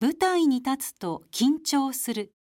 舞台に立つと緊張する。